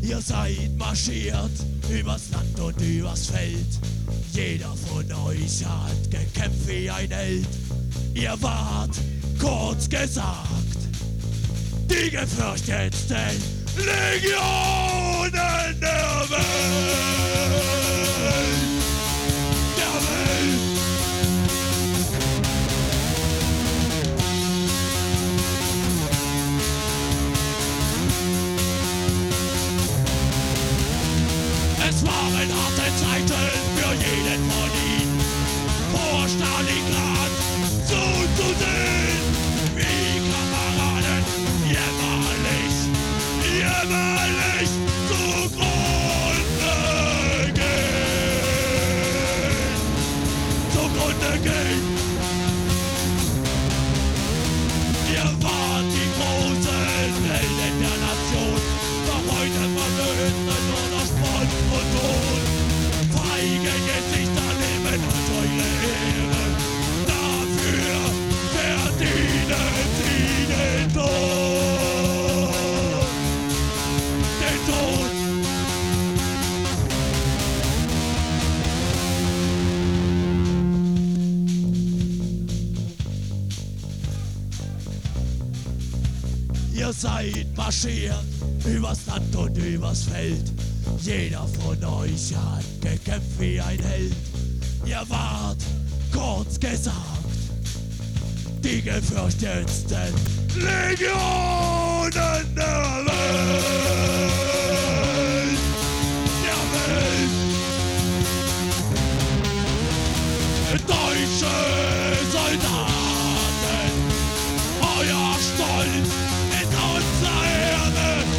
Ihr seid marschiert übers Land und übers Feld. Jeder von euch hat gekämpft wie ein Held. Ihr wart, kurz gesagt, die gefürchtetsten Legionen der Welt. Der Welt. Es waren harte Zeiten für jeden von ihnen, vor Stalingrad zuzusehen, wie Kameraden jämmerlich zugrunde gehen. Ihr wart die großen Helden der Nation, doch heute verlöhnt nur noch Spott und Tod. Feige Gesichter leben als eure Ehre, dafür verdienen sie den Tod. Den Tod. Ihr seid marschiert übers Land und übers Feld. Jeder von euch hat gekämpft wie ein Held. Ihr wart, kurz gesagt, die gefürchtetsten Legionen der Welt. Der Welt. Deutsche Soldaten, euer Stolz ist unsere Ehre.